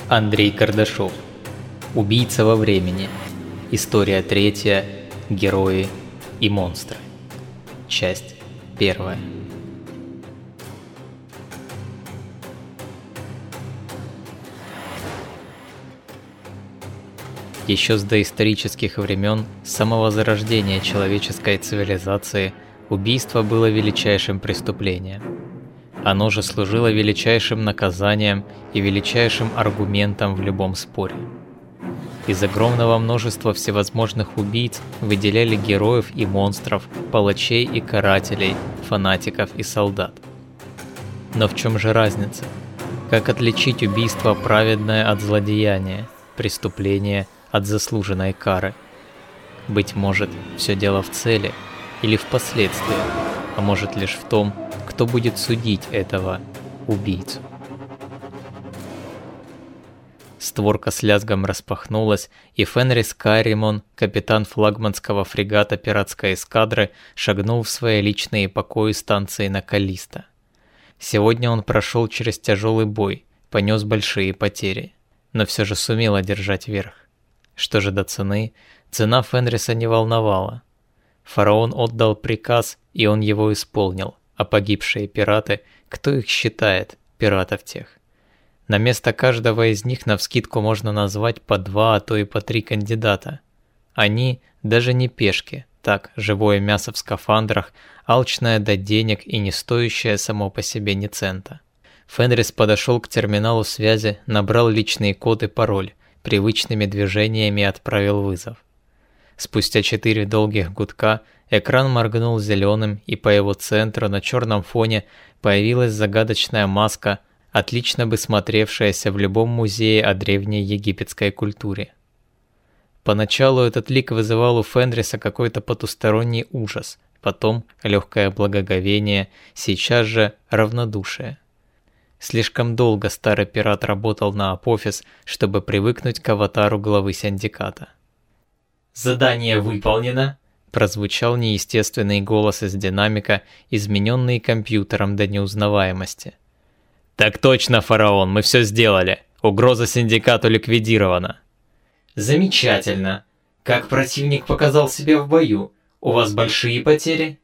Андрей Кардашов. Убийца во времени. История 3. Герои и монстры. Часть 1. Еще с доисторических времен, с самого зарождения человеческой цивилизации, убийство было величайшим преступлением. Оно же служило величайшим наказанием и величайшим аргументом в любом споре. Из огромного множества всевозможных убийц выделяли героев и монстров, палачей и карателей, фанатиков и солдат. Но в чем же разница? Как отличить убийство праведное от злодеяния, преступление от заслуженной кары? Быть может, все дело в цели или в последствиях, а может лишь в том, кто будет судить этого убийцу. Створка с лязгом распахнулась, и Фенрис Карримон, капитан флагманского фрегата пиратской эскадры, шагнул в свои личные покои станции на Каллисто. Сегодня он прошел через тяжелый бой, понес большие потери, но все же сумел одержать верх. Что же до цены? Цена Фенриса не волновала. Фараон отдал приказ, и он его исполнил. А погибшие пираты, кто их считает, пиратов тех? На место каждого из них навскидку можно назвать по 2, а то и по 3 кандидата. Они даже не пешки, так, живое мясо в скафандрах, алчное до денег и не стоящее само по себе ни цента. Фенрис подошел к терминалу связи, набрал личный код и пароль, привычными движениями отправил вызов. Спустя 4 долгих гудка экран моргнул зеленым, и по его центру на черном фоне появилась загадочная маска, отлично бы смотревшаяся в любом музее о древней египетской культуре. Поначалу этот лик вызывал у Фенриса какой-то потусторонний ужас, потом легкое благоговение, сейчас же равнодушие. Слишком долго старый пират работал на Апофис, чтобы привыкнуть к аватару главы синдиката. «Задание выполнено», – прозвучал неестественный голос из динамика, измененный компьютером до неузнаваемости. «Так точно, фараон, мы все сделали. Угроза синдикату ликвидирована». «Замечательно. Как противник показал себя в бою? У вас большие потери?»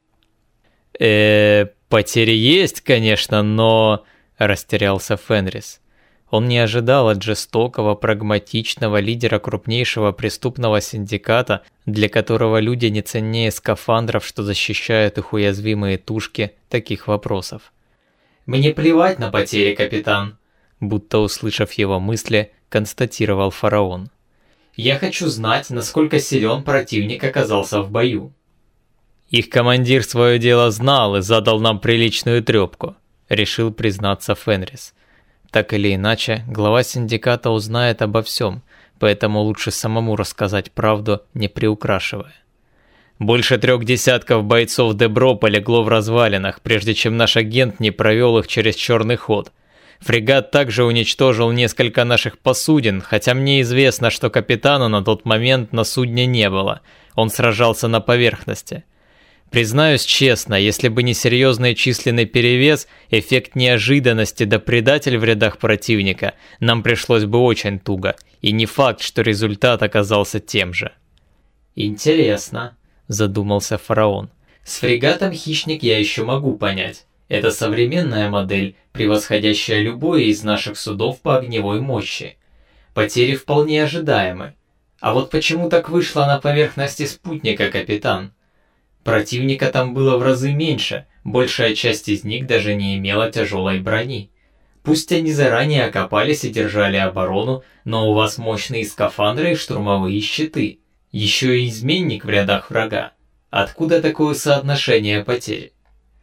Потери есть, конечно, но...» – растерялся Фенрис. Он не ожидал от жестокого, прагматичного лидера крупнейшего преступного синдиката, для которого люди не ценнее скафандров, что защищают их уязвимые тушки, таких вопросов. «Мне плевать на потери, капитан», будто услышав его мысли, констатировал фараон. «Я хочу знать, насколько силен противник оказался в бою». «Их командир свое дело знал и задал нам приличную трепку», решил признаться Фенрис. Так или иначе, глава синдиката узнает обо всем, поэтому лучше самому рассказать правду, не приукрашивая. Больше 3 десятков бойцов Дебро полегло в развалинах, прежде чем наш агент не провел их через черный ход. Фрегат также уничтожил несколько наших посудин, хотя мне известно, что капитана на тот момент на судне не было, он сражался на поверхности. Признаюсь честно, если бы не серьезный численный перевес, эффект неожиданности да предатель в рядах противника, нам пришлось бы очень туго, и не факт, что результат оказался тем же. «Интересно», – задумался фараон. «С фрегатом «Хищник» я еще могу понять. Это современная модель, превосходящая любое из наших судов по огневой мощи. Потери вполне ожидаемы. А вот почему так вышло на поверхности спутника, капитан? Противника там было в разы меньше, большая часть из них даже не имела тяжелой брони. Пусть они заранее окопались и держали оборону, но у вас мощные скафандры и штурмовые щиты. Еще и изменник в рядах врага. Откуда такое соотношение потерь?»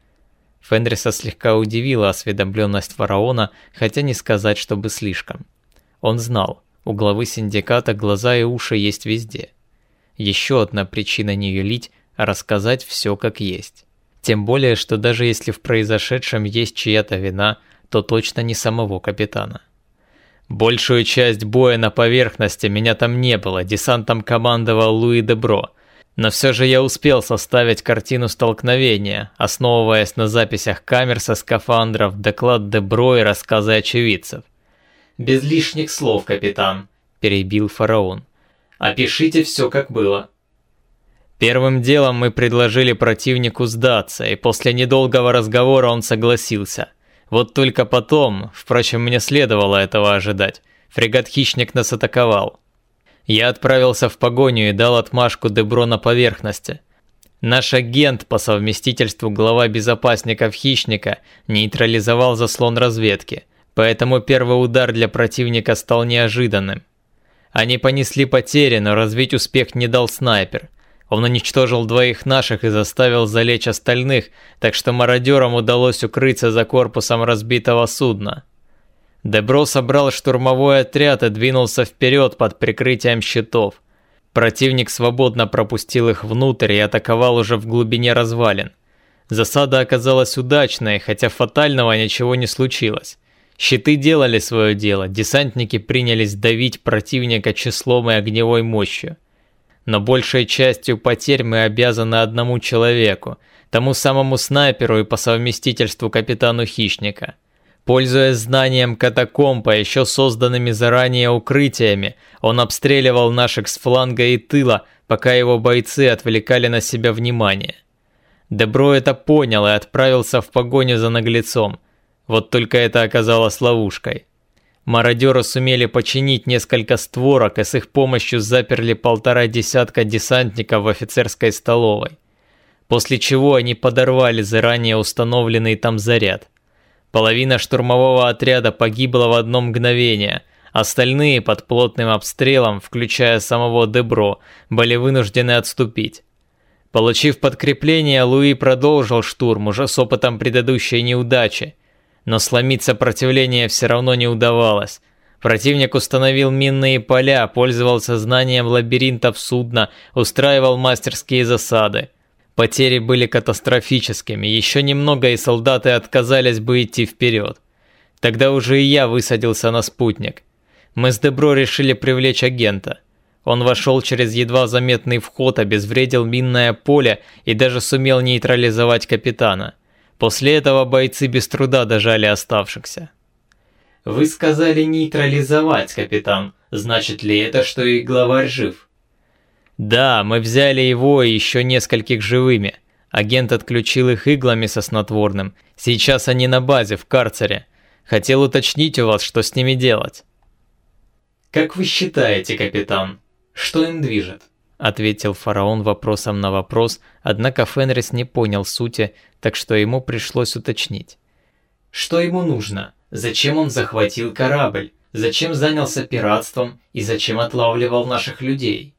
Фенриса слегка удивила осведомленность фараона, хотя не сказать, чтобы слишком. Он знал, у главы синдиката глаза и уши есть везде. Еще одна причина не юлить, а рассказать все как есть. Тем более, что даже если в произошедшем есть чья-то вина, то точно не самого капитана. «Большую часть боя на поверхности меня там не было, десантом командовал Луи Дебро. Но все же я успел составить картину столкновения, основываясь на записях камер со скафандров, доклад Дебро и рассказы очевидцев. «Без лишних слов, капитан», – перебил фараон. «Опишите все, как было». Первым делом мы предложили противнику сдаться, и после недолгого разговора он согласился. Вот только потом, впрочем, мне следовало этого ожидать, фрегат-хищник нас атаковал. Я отправился в погоню и дал отмашку Дебро на поверхности. Наш агент, по совместительству глава безопасников хищника, нейтрализовал заслон разведки, поэтому первый удар для противника стал неожиданным. Они понесли потери, но развить успех не дал снайпер. Он уничтожил двоих наших и заставил залечь остальных, так что мародерам удалось укрыться за корпусом разбитого судна. Дебро собрал штурмовой отряд и двинулся вперед под прикрытием щитов. Противник свободно пропустил их внутрь и атаковал уже в глубине развалин. Засада оказалась удачной, хотя фатального ничего не случилось. Щиты делали свое дело, десантники принялись давить противника числом и огневой мощью. Но большей частью потерь мы обязаны одному человеку, тому самому снайперу и по совместительству капитану хищника. Пользуясь знанием катакомб, а еще созданными заранее укрытиями, он обстреливал наших с фланга и тыла, пока его бойцы отвлекали на себя внимание. Дебро это понял и отправился в погоню за наглецом. Вот только это оказалось ловушкой. Мародеры сумели починить несколько створок и с их помощью заперли 1,5 десятка десантников в офицерской столовой. После чего они подорвали заранее установленный там заряд. Половина штурмового отряда погибла в одно мгновение, остальные под плотным обстрелом, включая самого Дебро, были вынуждены отступить. Получив подкрепление, Луи продолжил штурм уже с опытом предыдущей неудачи. Но сломить сопротивление все равно не удавалось. Противник установил минные поля, пользовался знанием лабиринтов судна, устраивал мастерские засады. Потери были катастрофическими, еще немного и солдаты отказались бы идти вперед. Тогда уже и я высадился на спутник. Мы с Дебро решили привлечь агента. Он вошел через едва заметный вход, обезвредил минное поле и даже сумел нейтрализовать капитана. После этого бойцы без труда дожали оставшихся. «Вы сказали нейтрализовать, капитан. Значит ли это, что и главарь жив?» «Да, мы взяли его и еще нескольких живыми. Агент отключил их иглами со снотворным. Сейчас они на базе, в карцере. Хотел уточнить у вас, что с ними делать». «Как вы считаете, капитан, что им движет?» Ответил фараон вопросом на вопрос, однако Фенрис не понял сути, так что ему пришлось уточнить. «Что ему нужно? Зачем он захватил корабль? Зачем занялся пиратством и зачем отлавливал наших людей?»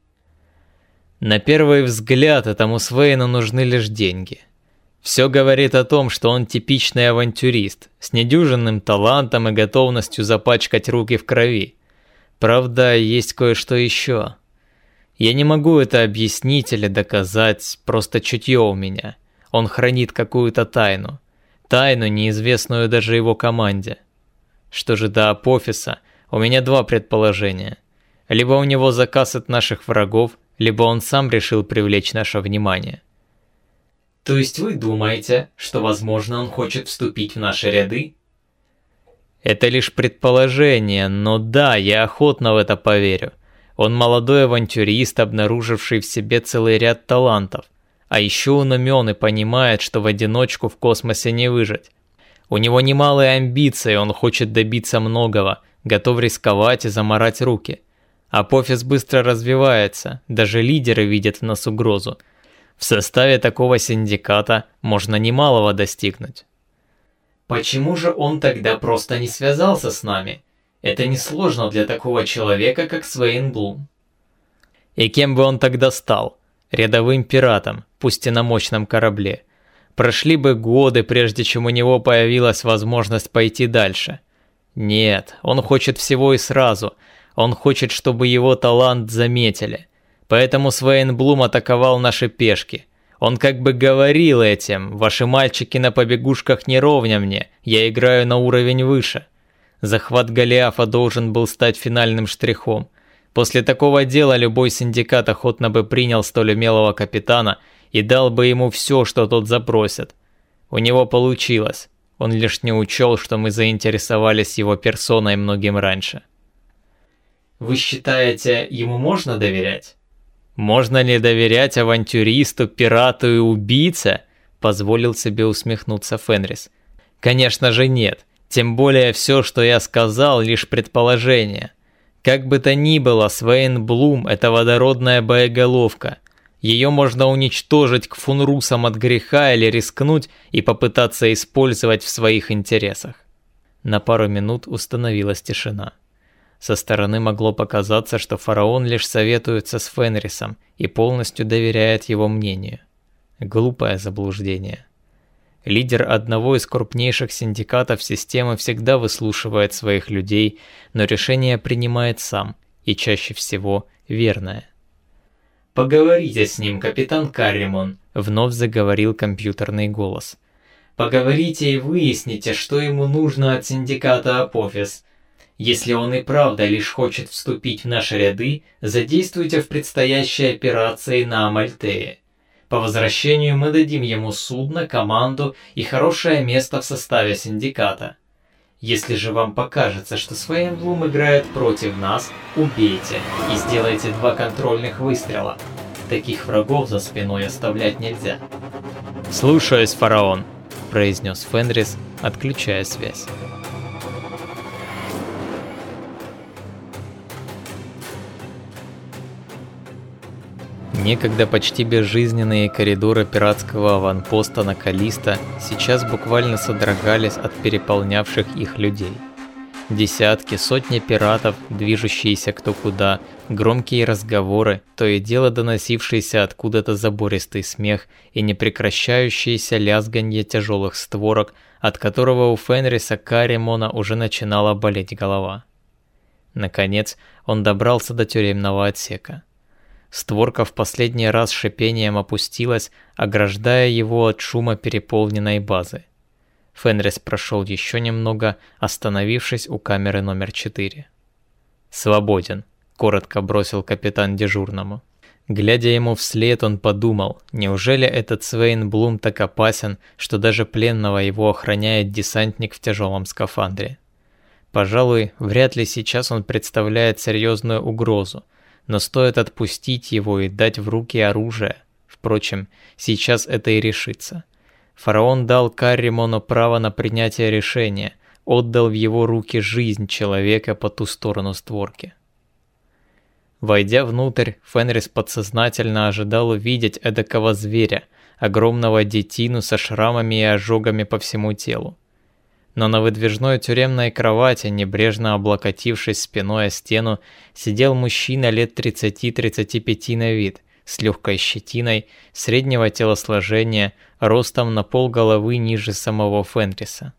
На первый взгляд этому Свейну нужны лишь деньги. Все говорит о том, что он типичный авантюрист, с недюжинным талантом и готовностью запачкать руки в крови. Правда, есть кое-что еще. Я не могу это объяснить или доказать, просто чутье у меня. Он хранит какую-то тайну. Тайну, неизвестную даже его команде. Что же до Апофиса, у меня два предположения. Либо у него заказ от наших врагов, либо он сам решил привлечь наше внимание. То есть вы думаете, что, возможно, он хочет вступить в наши ряды? Это лишь предположение, но да, я охотно в это поверю. Он молодой авантюрист, обнаруживший в себе целый ряд талантов. А еще он умен и понимает, что в одиночку в космосе не выжить. У него немалые амбиции, он хочет добиться многого, готов рисковать и замарать руки. Апофис быстро развивается, даже лидеры видят в нас угрозу. В составе такого синдиката можно немалого достигнуть. Почему же он тогда просто не связался с нами? Это несложно для такого человека, как Свейн Блум. И кем бы он тогда стал? Рядовым пиратом, пусть и на мощном корабле. Прошли бы годы, прежде чем у него появилась возможность пойти дальше. Нет, он хочет всего и сразу. Он хочет, чтобы его талант заметили. Поэтому Свейн Блум атаковал наши пешки. Он как бы говорил этим: «Ваши мальчики на побегушках не ровня мне, я играю на уровень выше». Захват Голиафа должен был стать финальным штрихом. После такого дела любой синдикат охотно бы принял столь умелого капитана и дал бы ему все, что тот запросит. У него получилось. Он лишь не учел, что мы заинтересовались его персоной многим раньше. Вы считаете, ему можно доверять? Можно ли доверять авантюристу, пирату и убийце? Позволил себе усмехнуться Фенрис. Конечно же нет. Тем более все, что я сказал, лишь предположение. Как бы то ни было, Свейн Блум – это водородная боеголовка. Ее можно уничтожить к фунрусам от греха или рискнуть и попытаться использовать в своих интересах. На пару минут установилась тишина. Со стороны могло показаться, что фараон лишь советуется с Фенрисом и полностью доверяет его мнению. Глупое заблуждение. Лидер одного из крупнейших синдикатов системы всегда выслушивает своих людей, но решение принимает сам, и чаще всего верное. «Поговорите с ним, капитан Карримон», — вновь заговорил компьютерный голос. «Поговорите и выясните, что ему нужно от синдиката Апофис. Если он и правда лишь хочет вступить в наши ряды, задействуйте в предстоящей операции на Амальтее. По возвращению мы дадим ему судно, команду и хорошее место в составе синдиката. Если же вам покажется, что Свейн Блум играет против нас, убейте и сделайте 2 контрольных выстрела. Таких врагов за спиной оставлять нельзя». «Слушаюсь, фараон», — произнес Фенрис, отключая связь. Некогда почти безжизненные коридоры пиратского аванпоста на Каллисто сейчас буквально содрогались от переполнявших их людей. Десятки, сотни пиратов, движущиеся кто куда, громкие разговоры, то и дело доносившийся откуда-то забористый смех и непрекращающееся лязганье тяжелых створок, от которого у Фенриса Карримона уже начинала болеть голова. Наконец, он добрался до тюремного отсека. Створка в последний раз шипением опустилась, ограждая его от шума переполненной базы. Фенрис прошел еще немного, остановившись у камеры номер 4. «Свободен», — коротко бросил капитан дежурному. Глядя ему вслед, он подумал, неужели этот Свейн Блум так опасен, что даже пленного его охраняет десантник в тяжелом скафандре. Пожалуй, вряд ли сейчас он представляет серьезную угрозу, но стоит отпустить его и дать в руки оружие. Впрочем, сейчас это и решится. Фараон дал Карримону право на принятие решения, отдал в его руки жизнь человека по ту сторону створки. Войдя внутрь, Фенрис подсознательно ожидал увидеть эдакого зверя, огромного детину со шрамами и ожогами по всему телу. Но на выдвижной тюремной кровати, небрежно облокотившись спиной о стену, сидел мужчина лет 30-35 на вид, с легкой щетиной, среднего телосложения, ростом на полголовы ниже самого Фенриса.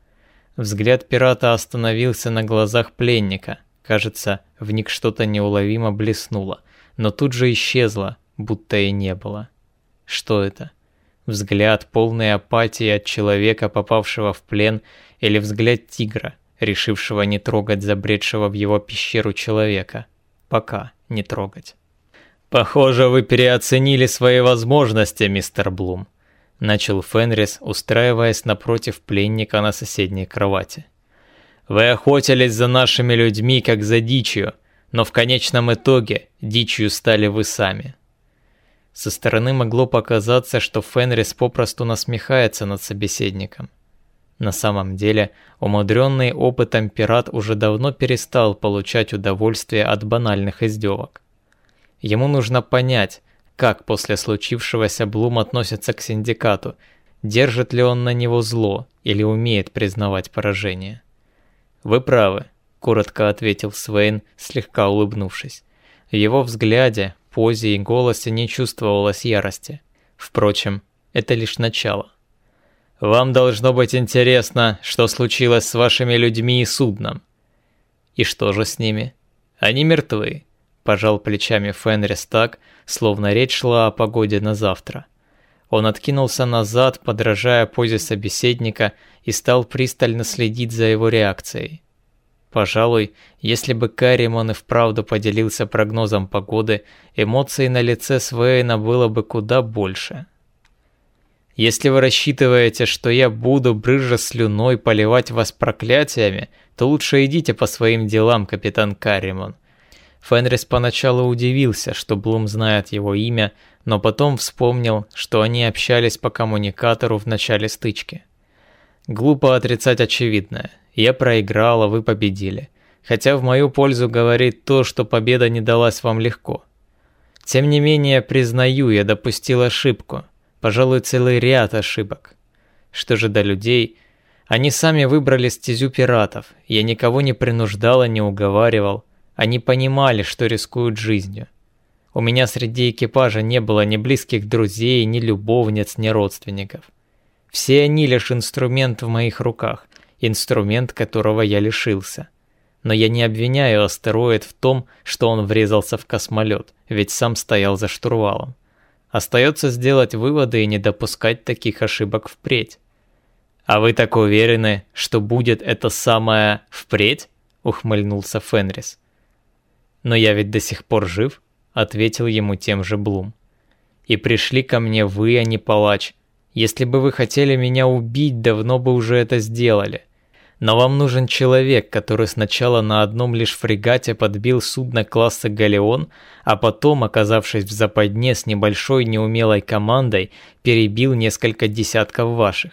Взгляд пирата остановился на глазах пленника. Кажется, в них что-то неуловимо блеснуло, но тут же исчезло, будто и не было. Что это? Взгляд, полный апатии от человека, попавшего в плен, или взгляд тигра, решившего не трогать забредшего в его пещеру человека? Пока не трогать. «Похоже, вы переоценили свои возможности, мистер Блум», — начал Фенрис, устраиваясь напротив пленника на соседней кровати. «Вы охотились за нашими людьми, как за дичью, но в конечном итоге дичью стали вы сами». Со стороны могло показаться, что Фенрис попросту насмехается над собеседником. На самом деле, умудренный опытом пират уже давно перестал получать удовольствие от банальных издевок. Ему нужно понять, как после случившегося Блум относится к синдикату, держит ли он на него зло или умеет признавать поражение. «Вы правы», — коротко ответил Свейн, слегка улыбнувшись. В его взгляде, позе и голосе не чувствовалось ярости. Впрочем, это лишь начало. «Вам должно быть интересно, что случилось с вашими людьми и судном». «И что же с ними?» «Они мертвы», — пожал плечами Фенрис так, словно речь шла о погоде на завтра. Он откинулся назад, подражая позе собеседника, и стал пристально следить за его реакцией. Пожалуй, если бы Карримон и вправду поделился прогнозом погоды, эмоций на лице Свейна было бы куда больше. Если вы рассчитываете, что я буду, брызжа слюной, поливать вас проклятиями, то лучше идите по своим делам, капитан Карримон». Фенрис поначалу удивился, что Блум знает его имя, но потом вспомнил, что они общались по коммуникатору в начале стычки. «Глупо отрицать очевидное. Я проиграл, а вы победили. Хотя в мою пользу говорит то, что победа не далась вам легко. Тем не менее, признаю, я допустил ошибку. Пожалуй, целый ряд ошибок. Что же до людей? Они сами выбрали стезю пиратов. Я никого не принуждал и не уговаривал. Они понимали, что рискуют жизнью. У меня среди экипажа не было ни близких друзей, ни любовниц, ни родственников. Все они лишь инструмент в моих руках, инструмент, которого я лишился. Но я не обвиняю астероид в том, что он врезался в космолет, ведь сам стоял за штурвалом. Остается сделать выводы и не допускать таких ошибок впредь. «А вы так уверены, что будет это самое «впредь»?» — ухмыльнулся Фенрис. «Но я ведь до сих пор жив», — ответил ему тем же Блум. «И пришли ко мне вы, а не палач. Если бы вы хотели меня убить, давно бы уже это сделали. Но вам нужен человек, который сначала на одном лишь фрегате подбил судно класса «Галеон», а потом, оказавшись в западне с небольшой неумелой командой, перебил несколько десятков ваших».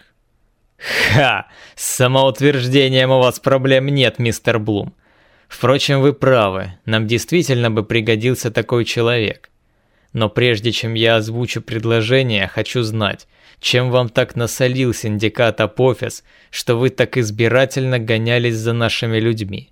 «Ха! С самоутверждением у вас проблем нет, мистер Блум. Впрочем, вы правы, нам действительно бы пригодился такой человек. Но прежде чем я озвучу предложение, хочу знать, чем вам так насолил синдикат Апофис, что вы так избирательно гонялись за нашими людьми?»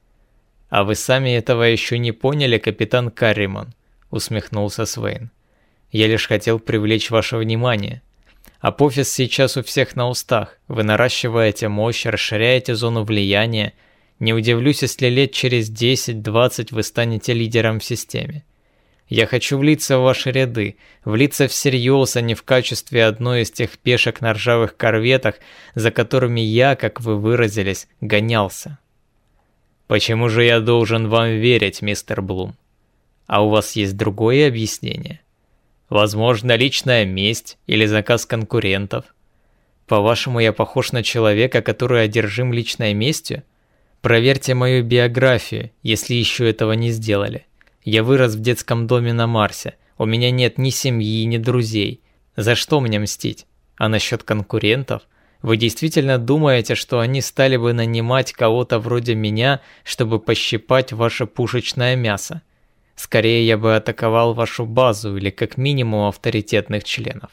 «А вы сами этого еще не поняли, капитан Карримон», — усмехнулся Свейн. «Я лишь хотел привлечь ваше внимание. Апофис сейчас у всех на устах. Вы наращиваете мощь, расширяете зону влияния. Не удивлюсь, если лет через 10-20 вы станете лидером в системе. Я хочу влиться в ваши ряды, влиться всерьез, а не в качестве одной из тех пешек на ржавых корветах, за которыми я, как вы выразились, гонялся». «Почему же я должен вам верить, мистер Блум? А у вас есть другое объяснение? Возможно, личная месть или заказ конкурентов? По-вашему, я похож на человека, который одержим личной местью? Проверьте мою биографию, если еще этого не сделали. Я вырос в детском доме на Марсе. У меня нет ни семьи, ни друзей. За что мне мстить? А насчет конкурентов? Вы действительно думаете, что они стали бы нанимать кого-то вроде меня, чтобы пощипать ваше пушечное мясо? Скорее, я бы атаковал вашу базу или как минимум авторитетных членов».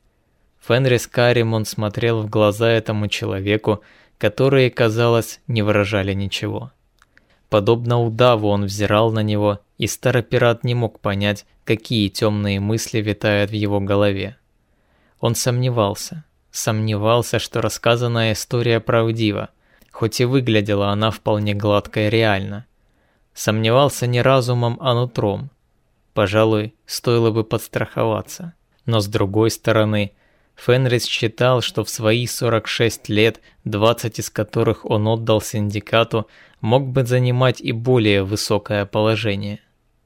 Фенрис Карримон смотрел в глаза этому человеку, которые, казалось, не выражали ничего. Подобно удаву он взирал на него, и старый пират не мог понять, какие темные мысли витают в его голове. Он сомневался, что рассказанная история правдива, хоть и выглядела она вполне гладко и реально. Сомневался не разумом, а нутром. Пожалуй, стоило бы подстраховаться. Но с другой стороны, Фенрис считал, что в свои 46 лет, 20 из которых он отдал синдикату, мог бы занимать и более высокое положение.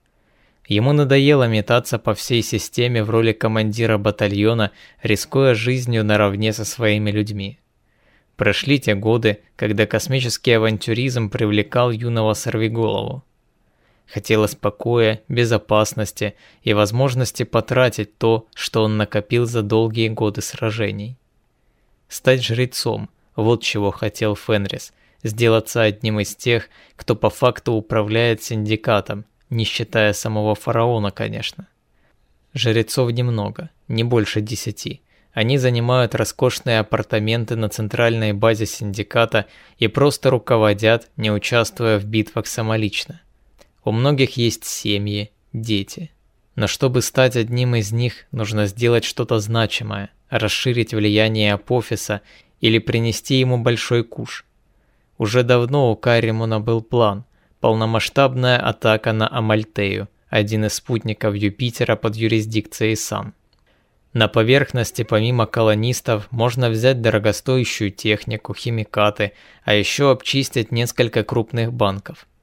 Ему надоело метаться по всей системе в роли командира батальона, рискуя жизнью наравне со своими людьми. Прошли те годы, когда космический авантюризм привлекал юного сорвиголову. Хотелось покоя, безопасности и возможности потратить то, что он накопил за долгие годы сражений. Стать жрецом – вот чего хотел Фенрис, сделаться одним из тех, кто по факту управляет синдикатом, не считая самого фараона, конечно. Жрецов немного, не больше 10. Они занимают роскошные апартаменты на центральной базе синдиката и просто руководят, не участвуя в битвах самолично. У многих есть семьи, дети. Но чтобы стать одним из них, нужно сделать что-то значимое, расширить влияние Апофиса или принести ему большой куш. Уже давно у Карримона был план – полномасштабная атака на Амальтею, один из спутников Юпитера под юрисдикцией Сан. На поверхности помимо колонистов можно взять дорогостоящую технику, химикаты, а еще обчистить несколько крупных банков.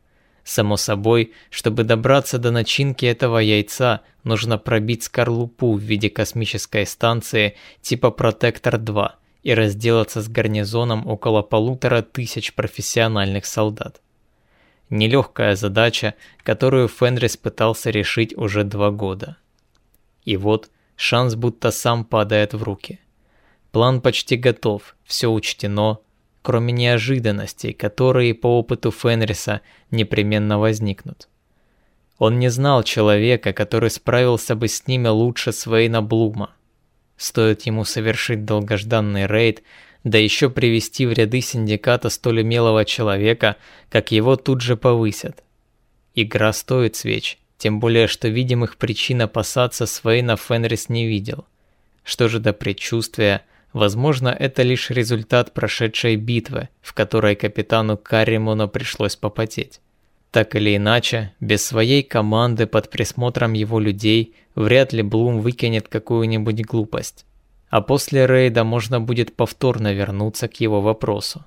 Само собой, чтобы добраться до начинки этого яйца, нужно пробить скорлупу в виде космической станции типа Протектор-2 и разделаться с гарнизоном около 1500 профессиональных солдат. Нелегкая задача, которую Фенрис пытался решить уже 2 года. И вот шанс будто сам падает в руки. План почти готов, все учтено, кроме неожиданностей, которые по опыту Фенриса непременно возникнут. Он не знал человека, который справился бы с ними лучше Свейна Блума. Стоит ему совершить долгожданный рейд, да еще привести в ряды синдиката столь умелого человека, как его тут же повысят. Игра стоит свеч, тем более что видимых причин опасаться Свейна Фенрис не видел. Что же до предчувствия, возможно, это лишь результат прошедшей битвы, в которой капитану Карримону пришлось попотеть. Так или иначе, без своей команды под присмотром его людей вряд ли Блум выкинет какую-нибудь глупость. А после рейда можно будет повторно вернуться к его вопросу.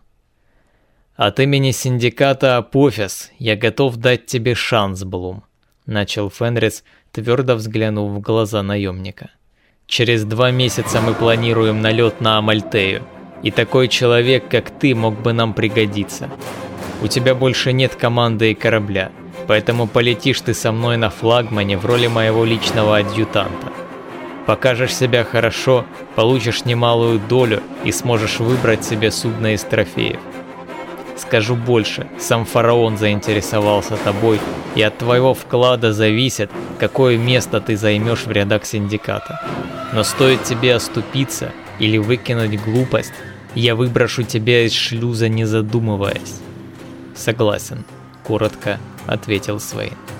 «От имени синдиката Апофис я готов дать тебе шанс, Блум», — начал Фенрис, твердо взглянув в глаза наемника. «Через 2 месяца мы планируем налет на Амальтею, и такой человек, как ты, мог бы нам пригодиться. У тебя больше нет команды и корабля, поэтому полетишь ты со мной на флагмане в роли моего личного адъютанта. Покажешь себя хорошо, получишь немалую долю и сможешь выбрать себе судно из трофеев. Скажу больше, сам фараон заинтересовался тобой, и от твоего вклада зависит, какое место ты займешь в рядах синдиката. Но стоит тебе оступиться или выкинуть глупость, я выброшу тебя из шлюза, не задумываясь». «Согласен», — коротко ответил Свейн.